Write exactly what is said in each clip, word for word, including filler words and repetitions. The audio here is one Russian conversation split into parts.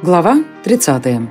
Глава тридцатая.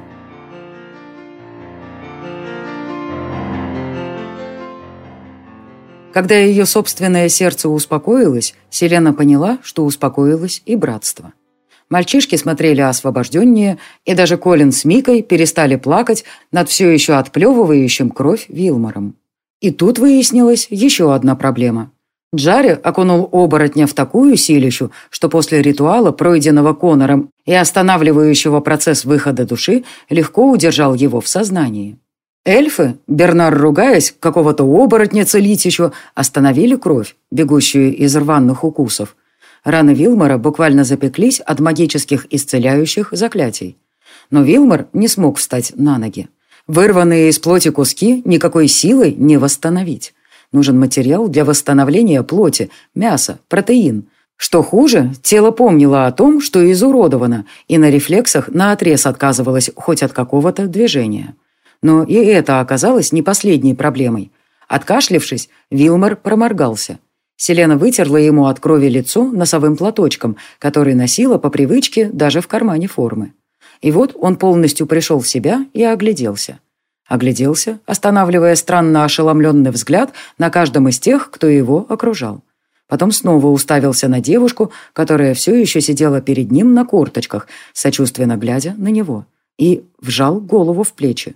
Когда ее собственное сердце успокоилось, Селена поняла, что успокоилось и братство. Мальчишки смотрели освобожденнее, и даже Колин с Микой перестали плакать над все еще отплевывающим кровь Вилмором. И тут выяснилась еще одна проблема. Джарри окунул оборотня в такую силищу, что после ритуала, пройденного Конором и останавливающего процесс выхода души, легко удержал его в сознании. Эльфы, Бернар ругаясь, какого-то оборотня целить еще, остановили кровь, бегущую из рваных укусов. Раны Вилмора буквально запеклись от магических исцеляющих заклятий. Но Вилмор не смог встать на ноги. Вырванные из плоти куски никакой силой не восстановить. Нужен материал для восстановления плоти, мясо, протеин. Что хуже, тело помнило о том, что изуродовано, и на рефлексах наотрез отказывалось хоть от какого-то движения. Но и это оказалось не последней проблемой. Откашлившись, Вилмор проморгался. Селена вытерла ему от крови лицо носовым платочком, который носила по привычке даже в кармане формы. И вот он полностью пришел в себя и огляделся. Огляделся, останавливая странно ошеломленный взгляд на каждом из тех, кто его окружал. Потом снова уставился на девушку, которая все еще сидела перед ним на корточках, сочувственно глядя на него, и вжал голову в плечи.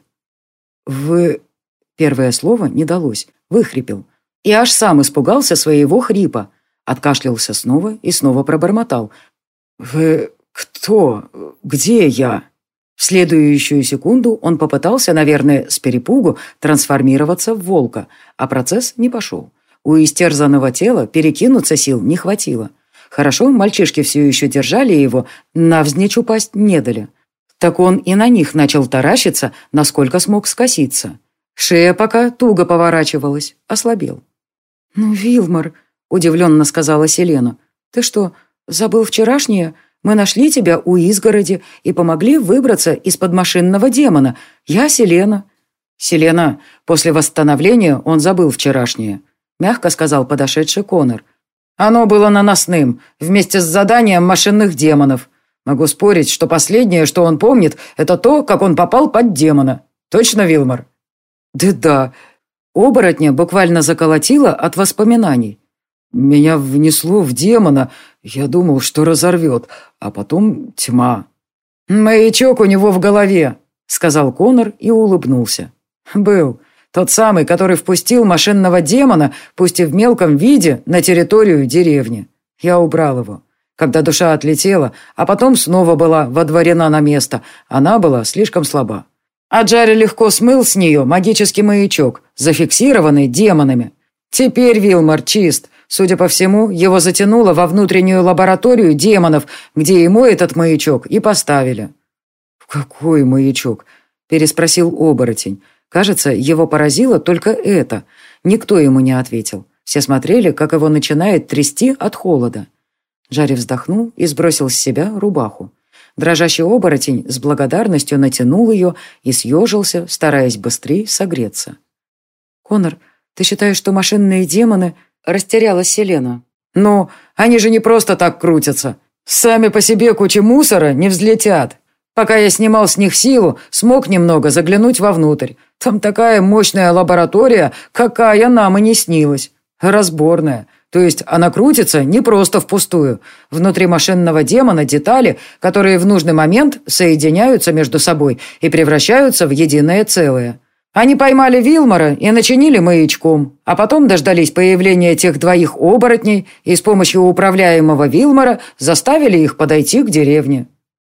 «Вы...» Первое слово не далось, выхрипел. И аж сам испугался своего хрипа. Откашлялся снова и снова пробормотал. «Вы кто? Где я?» В следующую секунду он попытался, наверное, с перепугу трансформироваться в волка, а процесс не пошел. У истерзанного тела перекинуться сил не хватило. Хорошо, мальчишки все еще держали его, навзничь упасть не дали. Так он и на них начал таращиться, насколько смог скоситься. Шея пока туго поворачивалась, ослабел. «Ну, Вилмор», — удивленно сказала Селена, — «ты что, забыл вчерашнее? Мы нашли тебя у изгороди и помогли выбраться из-под машинного демона. Я Селена». «Селена, после восстановления он забыл вчерашнее», — мягко сказал подошедший Конор. «Оно было наносным, вместе с заданием машинных демонов. Могу спорить, что последнее, что он помнит, это то, как он попал под демона. Точно, Вилмор?» «Да-да». Оборотня буквально заколотило от воспоминаний. «Меня внесло в демона. Я думал, что разорвет, а потом тьма». «Маячок у него в голове», — сказал Конор и улыбнулся. «Был. Тот самый, который впустил машинного демона, пусть и в мелком виде, на территорию деревни. Я убрал его. Когда душа отлетела, а потом снова была водворена на место, она была слишком слаба. А Джарри легко смыл с нее магический маячок, зафиксированный демонами. Теперь Вилмор чист. Судя по всему, его затянуло во внутреннюю лабораторию демонов, где ему этот маячок и поставили». «Какой маячок?» – переспросил оборотень. Кажется, его поразило только это. Никто ему не ответил. Все смотрели, как его начинает трясти от холода. Джарри вздохнул и сбросил с себя рубаху. Дрожащий оборотень с благодарностью натянул ее и съежился, стараясь быстрее согреться. «Конор, ты считаешь, что машинные демоны...» — растерялась Селена. «Ну, они же не просто так крутятся. Сами по себе кучи мусора не взлетят. Пока я снимал с них силу, смог немного заглянуть вовнутрь. Там такая мощная лаборатория, какая нам и не снилась. Разборная. То есть она крутится не просто впустую. Внутри машинного демона детали, которые в нужный момент соединяются между собой и превращаются в единое целое. Они поймали Вилмора и начинили маячком, а потом дождались появления тех двоих оборотней и с помощью управляемого Вилмора заставили их подойти к деревне».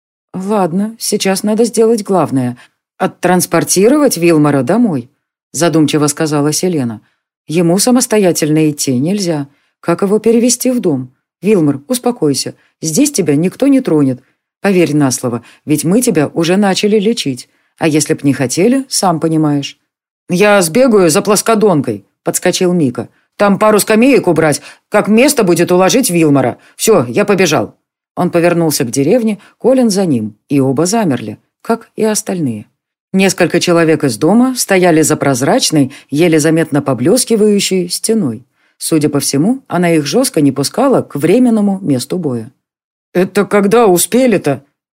«Ладно, сейчас надо сделать главное – оттранспортировать Вилмора домой», – задумчиво сказала Селена. «Ему самостоятельно идти нельзя. Как его перевести в дом? Вилмор, успокойся. Здесь тебя никто не тронет. Поверь на слово, ведь мы тебя уже начали лечить. А если б не хотели, сам понимаешь». «Я сбегаю за плоскодонкой», – подскочил Мика. «Там пару скамеек убрать, как место будет уложить Вилмора. Все, я побежал». Он повернулся к деревне, Колин за ним, и оба замерли, как и остальные. Несколько человек из дома стояли за прозрачной, еле заметно поблескивающей стеной. Судя по всему, она их жестко не пускала к временному месту боя. «Это когда успели-то?»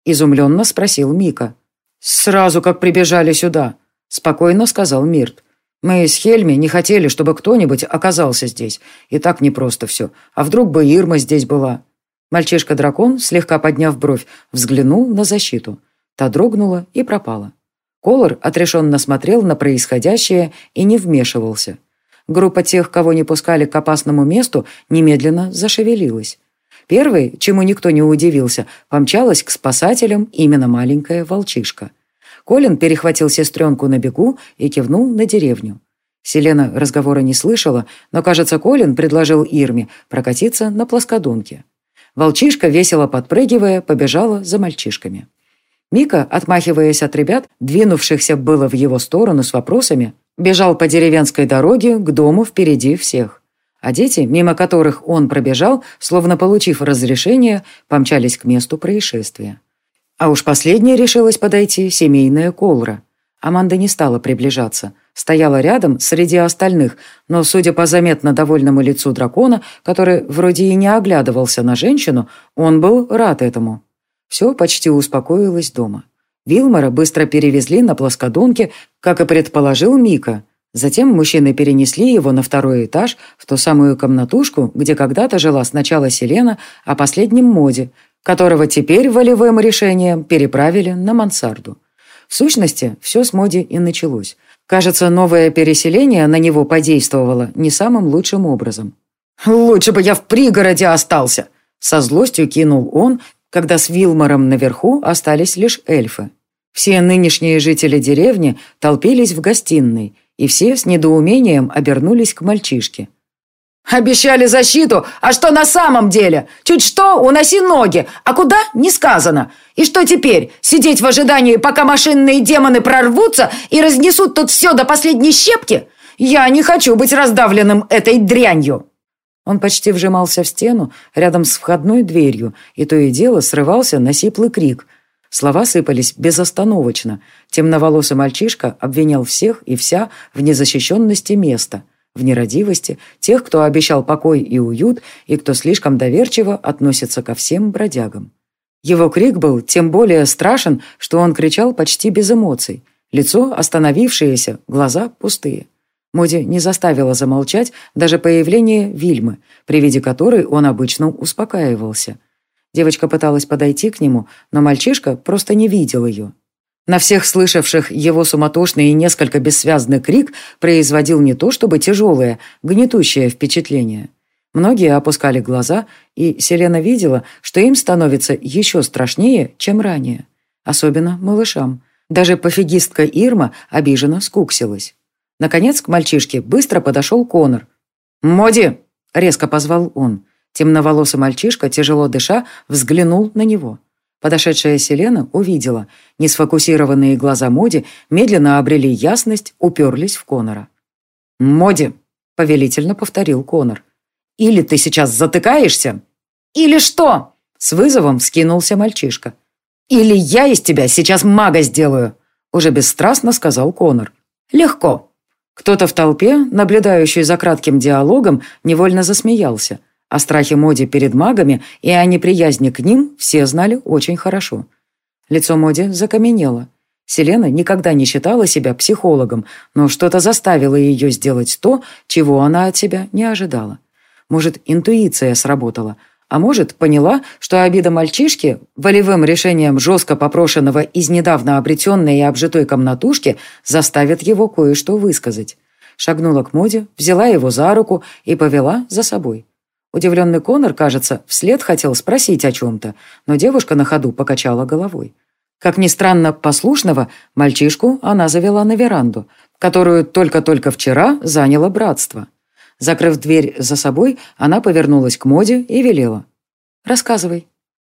– изумленно спросил Мика. «Сразу как прибежали сюда», – спокойно сказал Мирт. «Мы с Хельми не хотели, чтобы кто-нибудь оказался здесь. И так непросто все. А вдруг бы Ирма здесь была?» Мальчишка-дракон, слегка подняв бровь, взглянул на защиту. Та дрогнула и пропала. Колор отрешенно смотрел на происходящее и не вмешивался. Группа тех, кого не пускали к опасному месту, немедленно зашевелилась. Первой, чему никто не удивился, помчалась к спасателям именно маленькая волчишка. Колин перехватил сестренку на бегу и кивнул на деревню. Селена разговора не слышала, но, кажется, Колин предложил Ирме прокатиться на плоскодонке. Волчишка, весело подпрыгивая, побежала за мальчишками. Мика, отмахиваясь от ребят, двинувшихся было в его сторону с вопросами, бежал по деревенской дороге к дому впереди всех. А дети, мимо которых он пробежал, словно получив разрешение, помчались к месту происшествия. А уж последней решилась подойти семейная Колра. Аманда не стала приближаться. Стояла рядом среди остальных, но, судя по заметно довольному лицу дракона, который вроде и не оглядывался на женщину, он был рад этому. Все почти успокоилось дома. Вилмора быстро перевезли на плоскодонке, как и предположил Мика. Затем мужчины перенесли его на второй этаж, в ту самую комнатушку, где когда-то жила сначала Селена, а последним Моди, которого теперь волевым решением переправили на мансарду. В сущности, все с Моди и началось. Кажется, новое переселение на него подействовало не самым лучшим образом. «Лучше бы я в пригороде остался!» Со злостью кинул он, когда с Вилмором наверху остались лишь эльфы. Все нынешние жители деревни толпились в гостиной, и все с недоумением обернулись к мальчишке. «Обещали защиту, а что на самом деле? Чуть что, уноси ноги, а куда – не сказано. И что теперь, сидеть в ожидании, пока машинные демоны прорвутся и разнесут тут все до последней щепки? Я не хочу быть раздавленным этой дрянью!» Он почти вжимался в стену рядом с входной дверью, и то и дело срывался на сиплый крик. Слова сыпались безостановочно. Темноволосый мальчишка обвинял всех и вся в незащищенности места, в нерадивости тех, кто обещал покой и уют, и кто слишком доверчиво относится ко всем бродягам. Его крик был тем более страшен, что он кричал почти без эмоций. Лицо остановившееся, глаза пустые. Моди не заставила замолчать даже появление Вильмы, при виде которой он обычно успокаивался. Девочка пыталась подойти к нему, но мальчишка просто не видел ее. На всех слышавших его суматошный и несколько бессвязный крик производил не то чтобы тяжелое, гнетущее впечатление. Многие опускали глаза, и Селена видела, что им становится еще страшнее, чем ранее. Особенно малышам. Даже пофигистка Ирма обиженно скуксилась. Наконец к мальчишке быстро подошел Конор. «Моди!» — резко позвал он. Темноволосый мальчишка, тяжело дыша, взглянул на него. Подошедшая Селена увидела. Несфокусированные глаза Моди медленно обрели ясность, уперлись в Конора. «Моди!» — повелительно повторил Конор. «Или ты сейчас затыкаешься?» «Или что?» — с вызовом вскинулся мальчишка. «Или я из тебя сейчас мага сделаю!» — уже бесстрастно сказал Конор. «Легко». Кто-то в толпе, наблюдающий за кратким диалогом, невольно засмеялся. О страхе Моди перед магами и о неприязни к ним все знали очень хорошо. Лицо Моди закаменело. Селена никогда не считала себя психологом, но что-то заставило ее сделать то, чего она от себя не ожидала. Может, интуиция сработала, а может, поняла, что обида мальчишки, волевым решением жестко попрошенного из недавно обретенной и обжитой комнатушки, заставит его кое-что высказать. Шагнула к Моди, взяла его за руку и повела за собой. Удивленный Конор, кажется, вслед хотел спросить о чем-то, но девушка на ходу покачала головой. Как ни странно, послушного мальчишку она завела на веранду, которую только-только вчера заняло братство. Закрыв дверь за собой, она повернулась к Моди и велела. «Рассказывай».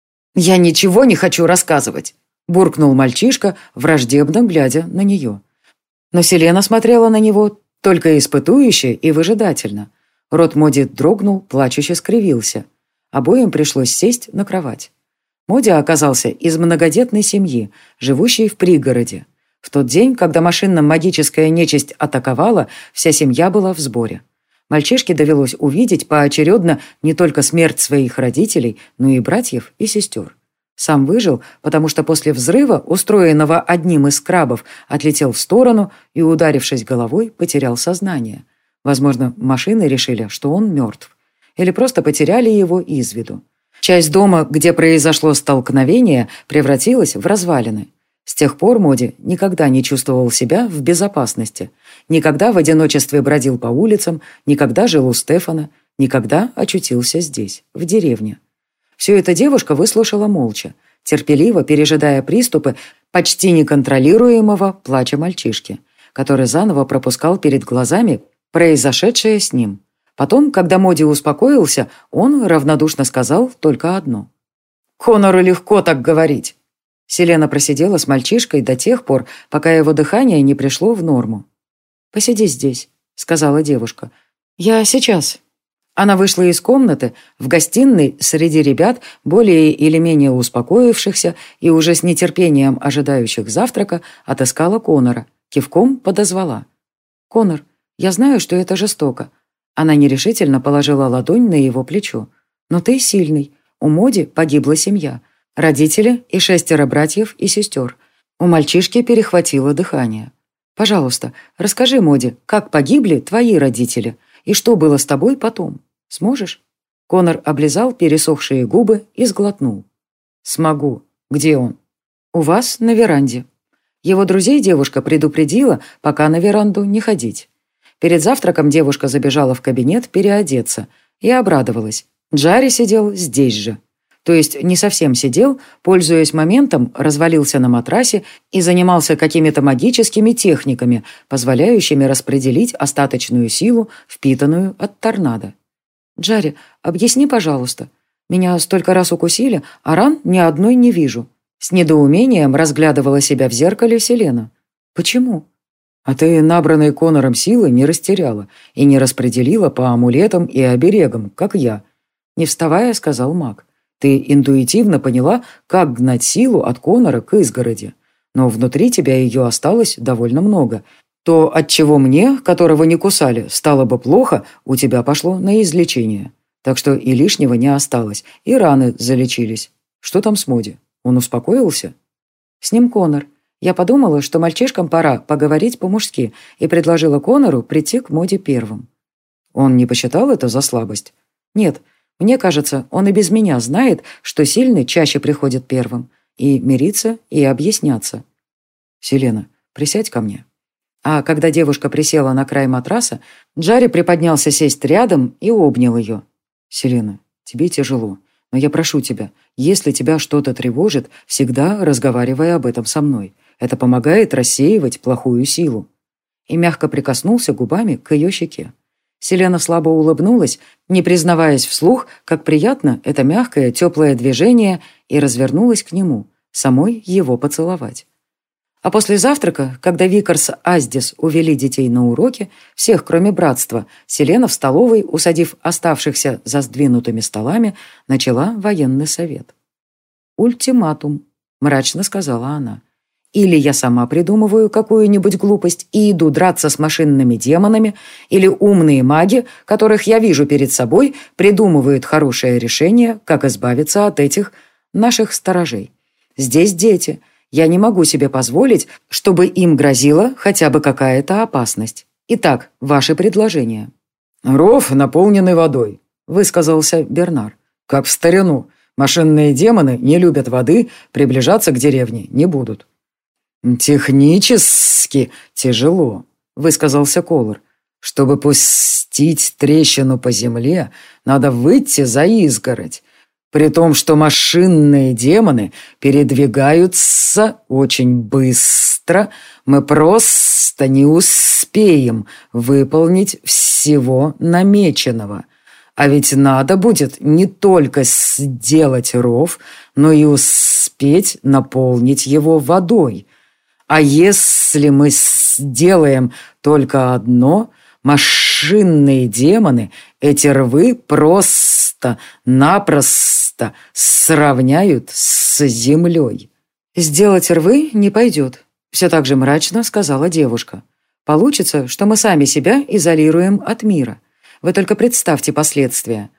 «Я ничего не хочу рассказывать», — буркнул мальчишка, враждебно глядя на нее. Но Селена смотрела на него только испытующе и выжидательно. Рот Моди дрогнул, плачуще скривился. Обоим пришлось сесть на кровать. Моди оказался из многодетной семьи, живущей в пригороде. В тот день, когда машинно-магическая нечисть атаковала, вся семья была в сборе. Мальчишке довелось увидеть поочередно не только смерть своих родителей, но и братьев и сестер. Сам выжил, потому что после взрыва, устроенного одним из крабов, отлетел в сторону и, ударившись головой, потерял сознание. Возможно, машины решили, что он мертв. Или просто потеряли его из виду. Часть дома, где произошло столкновение, превратилась в развалины. С тех пор Моди никогда не чувствовал себя в безопасности. Никогда в одиночестве бродил по улицам, никогда жил у Стефана, никогда очутился здесь, в деревне. Все это девушка выслушала молча, терпеливо пережидая приступы почти неконтролируемого плача мальчишки, который заново пропускал перед глазами произошедшее с ним. Потом, когда Моди успокоился, он равнодушно сказал только одно. «Конору легко так говорить». Селена просидела с мальчишкой до тех пор, пока его дыхание не пришло в норму. «Посиди здесь», — сказала девушка. «Я сейчас». Она вышла из комнаты, в гостиной среди ребят, более или менее успокоившихся и уже с нетерпением ожидающих завтрака, отыскала Конора, кивком подозвала. «Конор, я знаю, что это жестоко». Она нерешительно положила ладонь на его плечо. «Но ты сильный. У Моди погибла семья. Родители и шестеро братьев и сестер. У мальчишки перехватило дыхание. Пожалуйста, расскажи Моди, как погибли твои родители и что было с тобой потом. Сможешь?» Конор облизал пересохшие губы и сглотнул. «Смогу. Где он?» «У вас на веранде». Его друзей девушка предупредила, пока на веранду не ходить. Перед завтраком девушка забежала в кабинет переодеться и обрадовалась. Джарри сидел здесь же. То есть не совсем сидел, пользуясь моментом, развалился на матрасе и занимался какими-то магическими техниками, позволяющими распределить остаточную силу, впитанную от торнадо. «Джарри, объясни, пожалуйста. Меня столько раз укусили, а ран ни одной не вижу». С недоумением разглядывала себя в зеркале Селена. «Почему?» «А ты набранной Конором силы не растеряла и не распределила по амулетам и оберегам, как я», — не вставая, сказал маг. «Ты интуитивно поняла, как гнать силу от Конора к изгороди. Но внутри тебя ее осталось довольно много. То, от чего мне, которого не кусали, стало бы плохо, у тебя пошло на излечение. Так что и лишнего не осталось, и раны залечились. Что там с Моди? Он успокоился?» «С ним Конор. Я подумала, что мальчишкам пора поговорить по-мужски, и предложила Конору прийти к Моди первым». «Он не посчитал это за слабость?» «Нет. Мне кажется, он и без меня знает, что сильный чаще приходит первым. И мириться, и объясняться». «Селена, присядь ко мне». А когда девушка присела на край матраса, Джарри приподнялся сесть рядом и обнял ее. «Селена, тебе тяжело, но я прошу тебя, если тебя что-то тревожит, всегда разговаривай об этом со мной. Это помогает рассеивать плохую силу». И мягко прикоснулся губами к ее щеке. Селена слабо улыбнулась, не признаваясь вслух, как приятно это мягкое, теплое движение, и развернулась к нему, самой его поцеловать. А после завтрака, когда Викар с Аздис увели детей на уроки, всех, кроме братства, Селена в столовой, усадив оставшихся за сдвинутыми столами, начала военный совет. «Ультиматум», — мрачно сказала она. «Или я сама придумываю какую-нибудь глупость и иду драться с машинными демонами, или умные маги, которых я вижу перед собой, придумывают хорошее решение, как избавиться от этих наших сторожей. Здесь дети». Я не могу себе позволить, чтобы им грозила хотя бы какая-то опасность. Итак, ваши предложения». «Ров, наполненный водой», — высказался Бернар. «Как в старину. Машинные демоны не любят воды, приближаться к деревне не будут». «Технически тяжело», — высказался Колор. «Чтобы пустить трещину по земле, надо выйти за изгородь. При том, что машинные демоны передвигаются очень быстро, мы просто не успеем выполнить всего намеченного. А ведь надо будет не только сделать ров, но и успеть наполнить его водой. А если мы сделаем только одно, машинные демоны эти рвы просто-напросто сравняют с землей». «Сделать рвы не пойдет», — все так же мрачно сказала девушка. «Получится, что мы сами себя изолируем от мира. Вы только представьте последствия.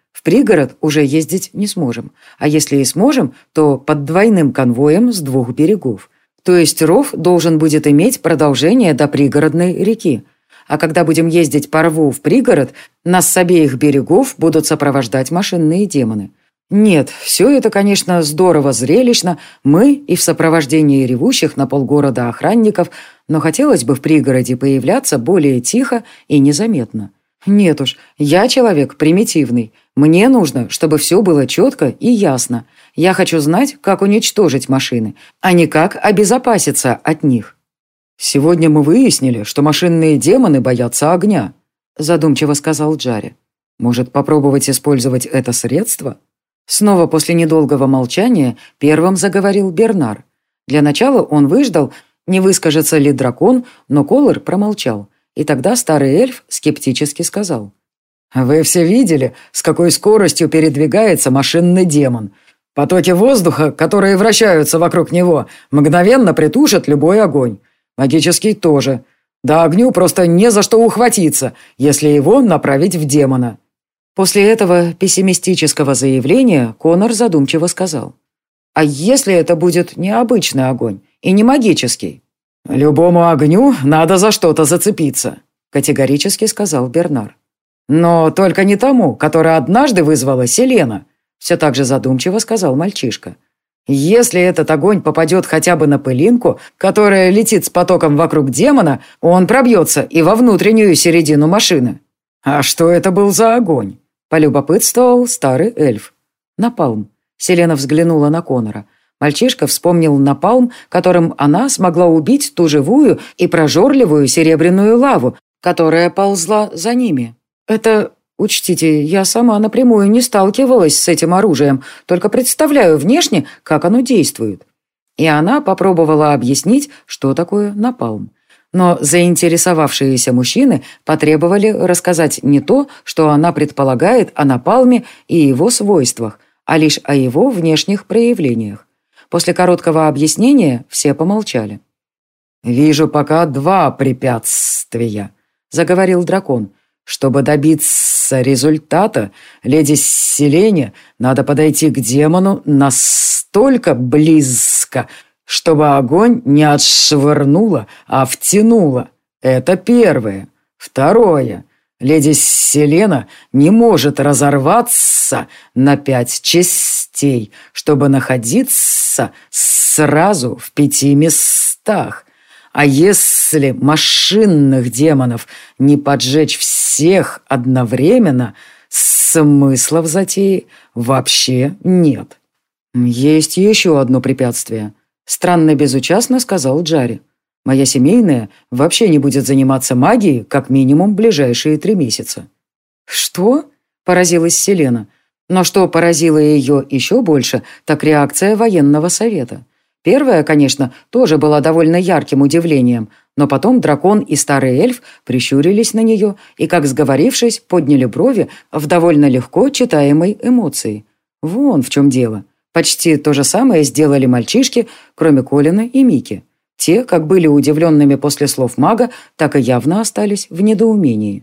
В пригород уже ездить не сможем. А если и сможем, то под двойным конвоем с двух берегов. То есть ров должен будет иметь продолжение до пригородной реки. А когда будем ездить по рву в пригород, нас с обеих берегов будут сопровождать машинные демоны. Нет, все это, конечно, здорово зрелищно, мы и в сопровождении ревущих на полгорода охранников, но хотелось бы в пригороде появляться более тихо и незаметно. Нет уж, я человек примитивный. Мне нужно, чтобы все было четко и ясно. Я хочу знать, как уничтожить машины, а не как обезопаситься от них. «Сегодня мы выяснили, что машинные демоны боятся огня», задумчиво сказал Джарри. «Может, попробовать использовать это средство?» Снова после недолгого молчания первым заговорил Бернар. Для начала он выждал, не выскажется ли дракон, но Колор промолчал. И тогда старый эльф скептически сказал. «Вы все видели, с какой скоростью передвигается машинный демон? Потоки воздуха, которые вращаются вокруг него, мгновенно притушат любой огонь. Магический тоже. Да огню просто не за что ухватиться, если его направить в демона». После этого пессимистического заявления Конор задумчиво сказал. «А если это будет необычный огонь и не магический?» «Любому огню надо за что-то зацепиться», категорически сказал Бернар. «Но только не тому, который однажды вызвала Селена», все так же задумчиво сказал мальчишка. «Если этот огонь попадет хотя бы на пылинку, которая летит с потоком вокруг демона, он пробьется и во внутреннюю середину машины». «А что это был за огонь?» полюбопытствовал старый эльф. «Напалм». Селена взглянула на Конора. Мальчишка вспомнил напалм, которым она смогла убить ту живую и прожорливую серебряную лаву, которая ползла за ними. «Это... Учтите, я сама напрямую не сталкивалась с этим оружием, только представляю внешне, как оно действует». И она попробовала объяснить, что такое напалм. Но заинтересовавшиеся мужчины потребовали рассказать не то, что она предполагает о напалме и его свойствах, а лишь о его внешних проявлениях. После короткого объяснения все помолчали. «Вижу пока два препятствия», — заговорил дракон. «Чтобы добиться результата, леди Селене надо подойти к демону настолько близко, чтобы огонь не отшвырнуло, а втянуло. Это первое. Второе. Леди Селена не может разорваться на пять частей, чтобы находиться сразу в пяти местах. А если машинных демонов не поджечь всех одновременно, смысла в затее вообще нет». «Есть еще одно препятствие», — странно безучастно сказал Джарри. «Моя семейная вообще не будет заниматься магией как минимум ближайшие три месяца». «Что?» — поразилась Селена. Но что поразило ее еще больше, так реакция военного совета. Первая, конечно, тоже была довольно ярким удивлением, но потом дракон и старый эльф прищурились на нее и, как сговорившись, подняли брови в довольно легко читаемой эмоции. Вон в чем дело. Почти то же самое сделали мальчишки, кроме Колина и Мики. Те, как были удивленными после слов мага, так и явно остались в недоумении.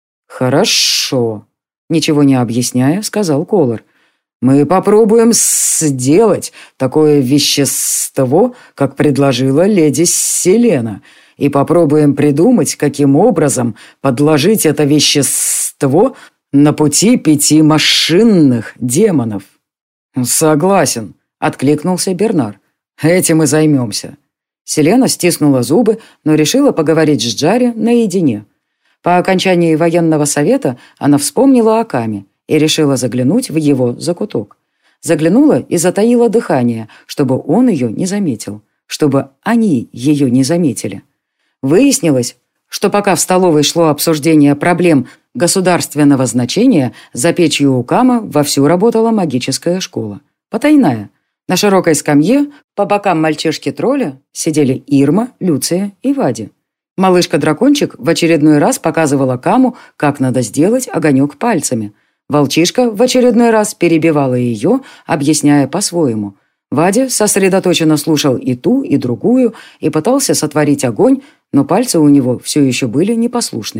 «Хорошо», — ничего не объясняя, сказал Колор. «Мы попробуем сделать такое вещество, как предложила леди Селена, и попробуем придумать, каким образом подложить это вещество на пути пяти машинных демонов». «Согласен», — откликнулся Бернар. «Этим и займемся». Селена стиснула зубы, но решила поговорить с Джарри наедине. По окончании военного совета она вспомнила о Каме и решила заглянуть в его закуток. Заглянула и затаила дыхание, чтобы он ее не заметил, чтобы они ее не заметили. Выяснилось, что пока в столовой шло обсуждение проблем государственного значения, за печью у Кама вовсю работала магическая школа. Потайная. На широкой скамье по бокам мальчишки-тролля сидели Ирма, Люция и Вади. Малышка-дракончик в очередной раз показывала Каму, как надо сделать огонек пальцами. Волчишка в очередной раз перебивала ее, объясняя по-своему. Вадя сосредоточенно слушал и ту, и другую, и пытался сотворить огонь, но пальцы у него все еще были непослушными.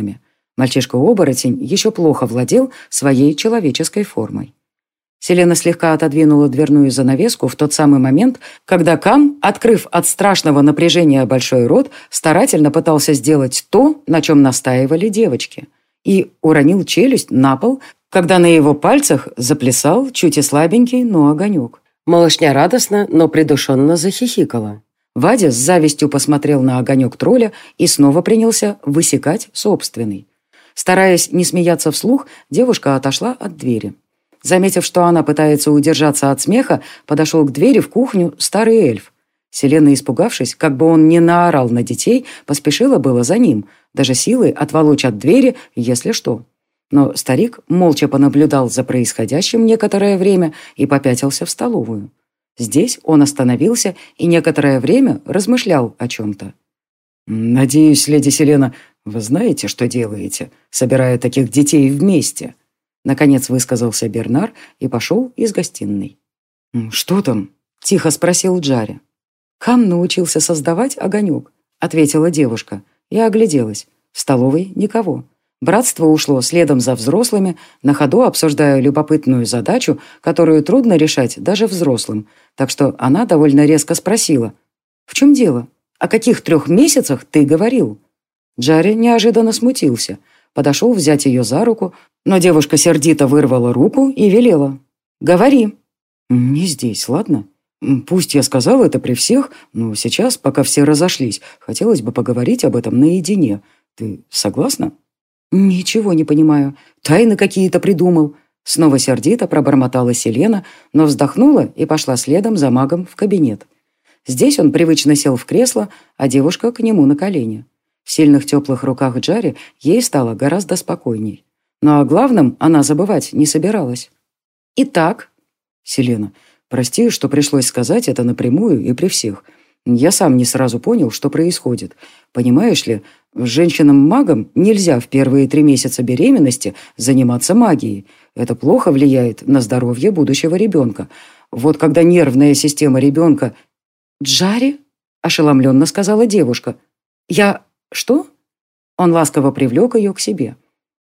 Мальчишка-оборотень еще плохо владел своей человеческой формой. Селена слегка отодвинула дверную занавеску в тот самый момент, когда Кам, открыв от страшного напряжения большой рот, старательно пытался сделать то, на чем настаивали девочки, и уронил челюсть на пол, когда на его пальцах заплясал чуть и слабенький, но огонек. Малышня радостно, но придушенно захихикала. Вадя с завистью посмотрел на огонек тролля и снова принялся высекать собственный. Стараясь не смеяться вслух, девушка отошла от двери. Заметив, что она пытается удержаться от смеха, подошел к двери в кухню старый эльф. Селена, испугавшись, как бы он не наорал на детей, поспешила было за ним, даже силой отволочь от двери, если что. Но старик молча понаблюдал за происходящим некоторое время и попятился в столовую. Здесь он остановился и некоторое время размышлял о чем-то. «Надеюсь, леди Селена, вы знаете, что делаете, собирая таких детей вместе?» Наконец высказался Бернар и пошел из гостиной. «Что там?» – тихо спросил Джарри. «Хам научился создавать огонек», – ответила девушка. Я огляделась. В столовой никого. Братство ушло следом за взрослыми, на ходу обсуждая любопытную задачу, которую трудно решать даже взрослым. Так что она довольно резко спросила: «В чем дело? О каких трех месяцах ты говорил?» Джарри неожиданно смутился. Подошел взять ее за руку, но девушка сердито вырвала руку и велела: «Говори». «Не здесь, ладно? Пусть я сказал это при всех, но сейчас, пока все разошлись, хотелось бы поговорить об этом наедине. Ты согласна?» «Ничего не понимаю. Тайны какие-то придумал». Снова сердито пробормотала Селена, но вздохнула и пошла следом за магом в кабинет. Здесь он привычно сел в кресло, а девушка к нему на колени. В сильных теплых руках Джарри ей стало гораздо спокойней. Но о главном она забывать не собиралась. «Итак?» «Селена, прости, что пришлось сказать это напрямую и при всех. Я сам не сразу понял, что происходит. Понимаешь ли, женщинам-магам нельзя в первые три месяца беременности заниматься магией. Это плохо влияет на здоровье будущего ребенка. Вот когда нервная система ребенка...» «Джарри?» – ошеломленно сказала девушка. «Я... что?» Он ласково привлек ее к себе.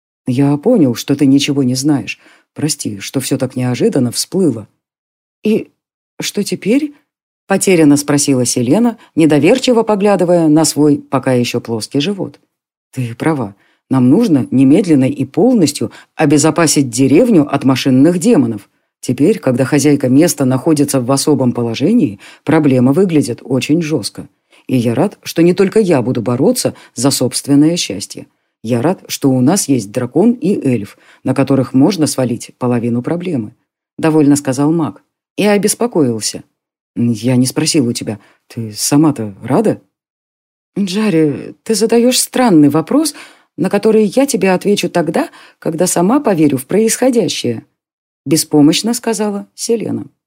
«Я понял, что ты ничего не знаешь. Прости, что все так неожиданно всплыло». «И что теперь?» – потерянно спросила Селена, недоверчиво поглядывая на свой пока еще плоский живот. «Ты права. Нам нужно немедленно и полностью обезопасить деревню от машинных демонов. Теперь, когда хозяйка места находится в особом положении, проблема выглядит очень жестко. И я рад, что не только я буду бороться за собственное счастье. Я рад, что у нас есть дракон и эльф, на которых можно свалить половину проблемы», — довольно сказал маг. И обеспокоился. «Я не спросил у тебя, ты сама-то рада?» «Джарри, ты задаешь странный вопрос, на который я тебе отвечу тогда, когда сама поверю в происходящее», — беспомощно сказала Селена.